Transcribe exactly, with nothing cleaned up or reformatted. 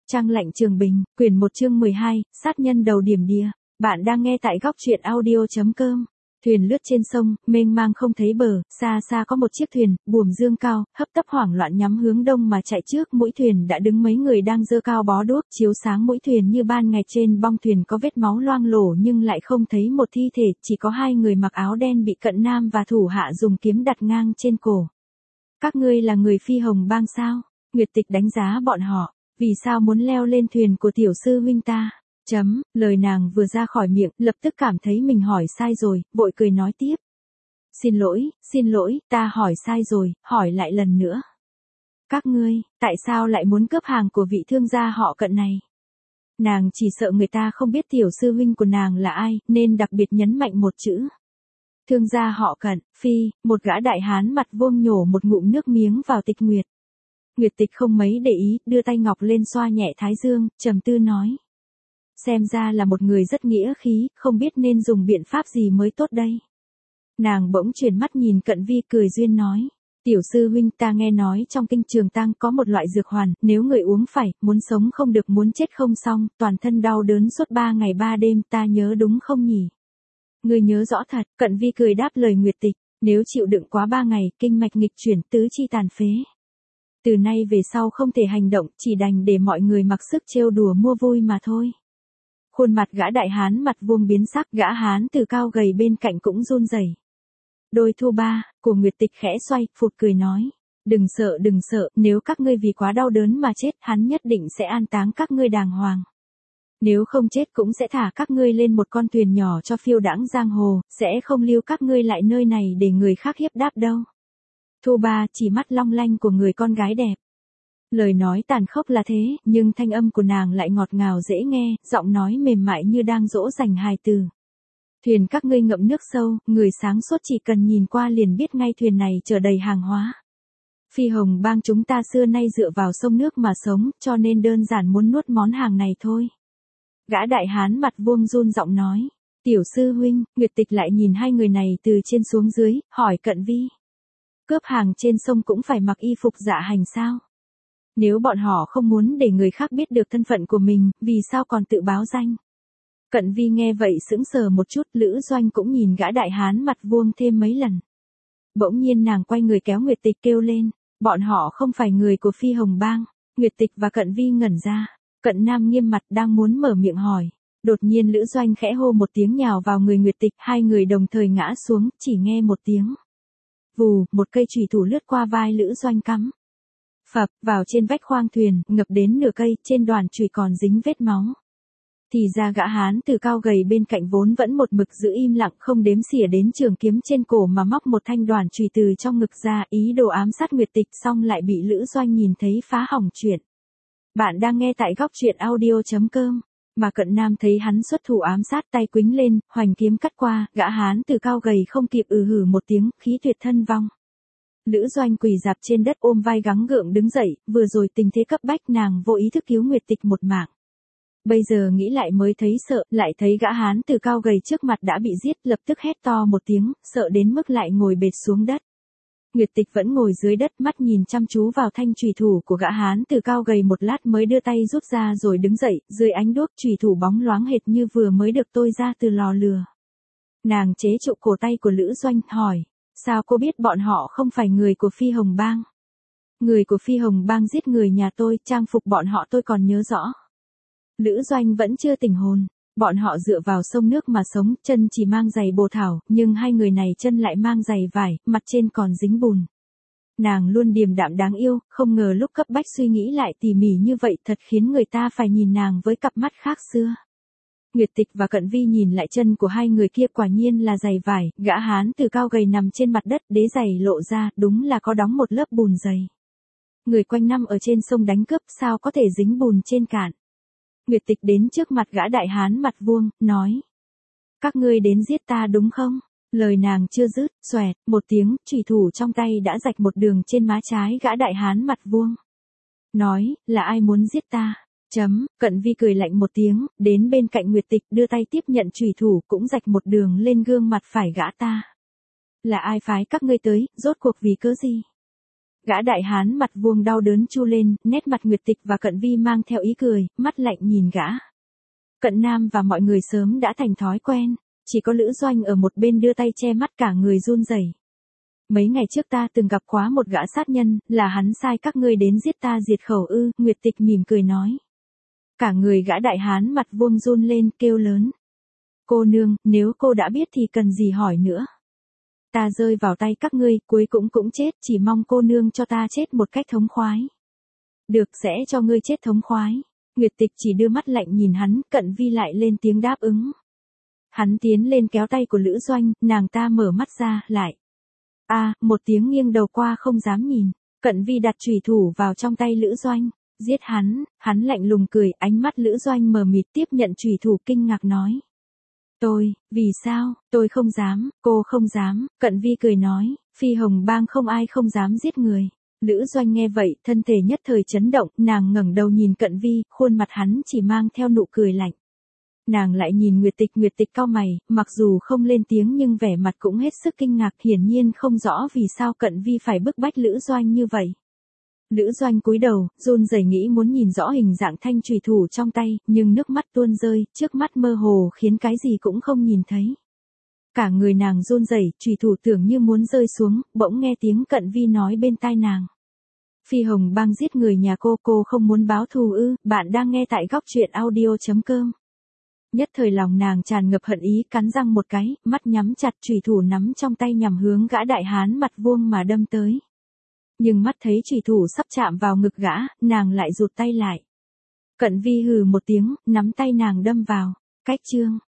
Trăng lạnh Trường Bình, quyển một chương mười hai, sát nhân đầu điểm đìa. Bạn đang nghe tại góc truyện audio chấm com. Thuyền lướt trên sông, mênh mang không thấy bờ, xa xa có một chiếc thuyền, buồm dương cao, hấp tấp hoảng loạn nhắm hướng đông mà chạy trước. Mũi thuyền đã đứng mấy người đang giơ cao bó đuốc, chiếu sáng mũi thuyền như ban ngày. Trên bong thuyền có vết máu loang lổ nhưng lại không thấy một thi thể, chỉ có hai người mặc áo đen bị Cận Nam và thủ hạ dùng kiếm đặt ngang trên cổ. Các ngươi là người Phi Hồng Bang sao? Nguyệt Tịch đánh giá bọn họ. Vì sao muốn leo lên thuyền của tiểu sư huynh ta? Chấm, lời nàng vừa ra khỏi miệng, lập tức cảm thấy mình hỏi sai rồi, vội cười nói tiếp. Xin lỗi, xin lỗi, ta hỏi sai rồi, hỏi lại lần nữa. Các ngươi, tại sao lại muốn cướp hàng của vị thương gia họ Cận này? Nàng chỉ sợ người ta không biết tiểu sư huynh của nàng là ai, nên đặc biệt nhấn mạnh một chữ. Thương gia họ Cận, Phi, một gã đại hán mặt vuông nhổ một ngụm nước miếng vào Tịch Nguyệt. Nguyệt Tịch không mấy để ý, đưa tay ngọc lên xoa nhẹ thái dương, trầm tư nói. Xem ra là một người rất nghĩa khí, không biết nên dùng biện pháp gì mới tốt đây. Nàng bỗng chuyển mắt nhìn Cận Vi cười duyên nói. Tiểu sư huynh, ta nghe nói trong kinh Trường Tang có một loại dược hoàn, nếu người uống phải, muốn sống không được muốn chết không xong, toàn thân đau đớn suốt ba ngày ba đêm, ta nhớ đúng không nhỉ? Người nhớ rõ thật, Cận Vi cười đáp lời Nguyệt Tịch, nếu chịu đựng quá ba ngày, kinh mạch nghịch chuyển, tứ chi tàn phế. Từ nay về sau không thể hành động, chỉ đành để mọi người mặc sức trêu đùa mua vui mà thôi. Khuôn mặt gã đại hán mặt vuông biến sắc, gã hán từ cao gầy bên cạnh cũng run rẩy. Đôi thu ba, của Nguyệt Tịch khẽ xoay, phụt cười nói. Đừng sợ đừng sợ, nếu các ngươi vì quá đau đớn mà chết, hắn nhất định sẽ an táng các ngươi đàng hoàng. Nếu không chết cũng sẽ thả các ngươi lên một con thuyền nhỏ cho phiêu đãng giang hồ, sẽ không lưu các ngươi lại nơi này để người khác hiếp đáp đâu. Thu ba chỉ mắt long lanh của người con gái đẹp. Lời nói tàn khốc là thế, nhưng thanh âm của nàng lại ngọt ngào dễ nghe, giọng nói mềm mại như đang dỗ dành hài từ. Thuyền các ngươi ngậm nước sâu, người sáng suốt chỉ cần nhìn qua liền biết ngay thuyền này chở đầy hàng hóa. Phi Hồng Bang chúng ta xưa nay dựa vào sông nước mà sống, cho nên đơn giản muốn nuốt món hàng này thôi. Gã đại hán mặt vuông run giọng nói. Tiểu sư huynh, Nguyệt Tịch lại nhìn hai người này từ trên xuống dưới, hỏi Cận Vi. Cướp hàng trên sông cũng phải mặc y phục dạ hành sao? Nếu bọn họ không muốn để người khác biết được thân phận của mình, vì sao còn tự báo danh? Cận Vi nghe vậy sững sờ một chút, Lữ Doanh cũng nhìn gã đại hán mặt vuông thêm mấy lần. Bỗng nhiên nàng quay người kéo Nguyệt Tịch kêu lên, bọn họ không phải người của Phi Hồng Bang. Nguyệt Tịch và Cận Vi ngẩn ra, Cận Nam nghiêm mặt đang muốn mở miệng hỏi. Đột nhiên Lữ Doanh khẽ hô một tiếng nhào vào người Nguyệt Tịch, hai người đồng thời ngã xuống, chỉ nghe một tiếng. Vù, một cây chùy thủ lướt qua vai Lữ Doanh cắm. Phập, vào trên vách khoang thuyền, ngập đến nửa cây, trên đoàn chùy còn dính vết máu. Thì ra gã hán từ cao gầy bên cạnh vốn vẫn một mực giữ im lặng không đếm xỉa đến trường kiếm trên cổ mà móc một thanh đoàn chùy từ trong ngực ra, ý đồ ám sát Nguyệt Tịch, xong lại bị Lữ Doanh nhìn thấy phá hỏng chuyện. Bạn đang nghe tại góc truyện audio chấm com. Mà Cận Nam thấy hắn xuất thủ ám sát, tay quĩnh lên, hoành kiếm cắt qua, gã hán từ cao gầy không kịp ừ hử một tiếng, khí tuyệt thân vong. Lữ Doanh quỳ dạp trên đất ôm vai gắng gượng đứng dậy, vừa rồi tình thế cấp bách nàng vô ý thức cứu Nguyệt Tịch một mạng. Bây giờ nghĩ lại mới thấy sợ, lại thấy gã hán từ cao gầy trước mặt đã bị giết, lập tức hét to một tiếng, sợ đến mức lại ngồi bệt xuống đất. Nguyệt Tịch vẫn ngồi dưới đất, mắt nhìn chăm chú vào thanh chùy thủ của gã hán từ cao gầy một lát mới đưa tay rút ra rồi đứng dậy, dưới ánh đuốc chùy thủ bóng loáng hệt như vừa mới được tôi ra từ lò lửa. Nàng chế trụ cổ tay của Lữ Doanh, hỏi, sao cô biết bọn họ không phải người của Phi Hồng Bang? Người của Phi Hồng Bang giết người nhà tôi, trang phục bọn họ tôi còn nhớ rõ. Lữ Doanh vẫn chưa tỉnh hồn. Bọn họ dựa vào sông nước mà sống, chân chỉ mang giày bồ thảo, nhưng hai người này chân lại mang giày vải, mặt trên còn dính bùn. Nàng luôn điềm đạm đáng yêu, không ngờ lúc cấp bách suy nghĩ lại tỉ mỉ như vậy thật khiến người ta phải nhìn nàng với cặp mắt khác xưa. Nguyệt Tịch và Cận Vi nhìn lại chân của hai người kia, quả nhiên là giày vải, gã hán từ cao gầy nằm trên mặt đất, đế giày lộ ra, đúng là có đóng một lớp bùn dày. Người quanh năm ở trên sông đánh cướp sao có thể dính bùn trên cạn. Nguyệt Tịch đến trước mặt gã đại hán mặt vuông, nói. Các ngươi đến giết ta đúng không? Lời nàng chưa dứt, xoẹt, một tiếng, chùy thủ trong tay đã rạch một đường trên má trái gã đại hán mặt vuông. Nói, là ai muốn giết ta? Chấm, Cận Vi cười lạnh một tiếng, đến bên cạnh Nguyệt Tịch đưa tay tiếp nhận chùy thủ cũng rạch một đường lên gương mặt phải gã ta. Là ai phái các ngươi tới, rốt cuộc vì cớ gì? Gã đại hán mặt vuông đau đớn chu lên, nét mặt Nguyệt Tịch và Cận Vi mang theo ý cười, mắt lạnh nhìn gã. Cận Nam và mọi người sớm đã thành thói quen, chỉ có Lữ Doanh ở một bên đưa tay che mắt cả người run rẩy. Mấy ngày trước ta từng gặp quá một gã sát nhân, là hắn sai các ngươi đến giết ta diệt khẩu ư, Nguyệt Tịch mỉm cười nói. Cả người gã đại hán mặt vuông run lên kêu lớn. Cô nương, nếu cô đã biết thì cần gì hỏi nữa. Ta rơi vào tay các ngươi, cuối cũng cũng chết, chỉ mong cô nương cho ta chết một cách thống khoái. Được, sẽ cho ngươi chết thống khoái. Nguyệt Tịch chỉ đưa mắt lạnh nhìn hắn, Cận Vi lại lên tiếng đáp ứng. Hắn tiến lên kéo tay của Lữ Doanh, nàng ta mở mắt ra, lại. A, à, một tiếng nghiêng đầu qua không dám nhìn. Cận Vi đặt chùy thủ vào trong tay Lữ Doanh. Giết hắn, hắn lạnh lùng cười, ánh mắt Lữ Doanh mờ mịt tiếp nhận chùy thủ kinh ngạc nói. Tôi, vì sao, tôi không dám, cô không dám, Cận Vi cười nói, Phi Hồng Bang không ai không dám giết người. Lữ Doanh nghe vậy, thân thể nhất thời chấn động, nàng ngẩng đầu nhìn Cận Vi, khuôn mặt hắn chỉ mang theo nụ cười lạnh. Nàng lại nhìn Nguyệt Tịch, Nguyệt Tịch cau mày, mặc dù không lên tiếng nhưng vẻ mặt cũng hết sức kinh ngạc, hiển nhiên không rõ vì sao Cận Vi phải bức bách Lữ Doanh như vậy. Lữ Doanh cúi đầu, run rẩy nghĩ muốn nhìn rõ hình dạng thanh chùy thủ trong tay, nhưng nước mắt tuôn rơi, trước mắt mơ hồ khiến cái gì cũng không nhìn thấy. Cả người nàng run rẩy, chùy thủ tưởng như muốn rơi xuống, bỗng nghe tiếng Cận Vi nói bên tai nàng. Phi Hồng Bang giết người nhà cô, cô không muốn báo thù ư, bạn đang nghe tại góc truyện audio chấm com. Nhất thời lòng nàng tràn ngập hận ý, cắn răng một cái, mắt nhắm chặt, chùy thủ nắm trong tay nhằm hướng gã đại hán mặt vuông mà đâm tới. Nhưng mắt thấy chùy thủ sắp chạm vào ngực gã, nàng lại rụt tay lại. Cận Vi hừ một tiếng, nắm tay nàng đâm vào. Cách chương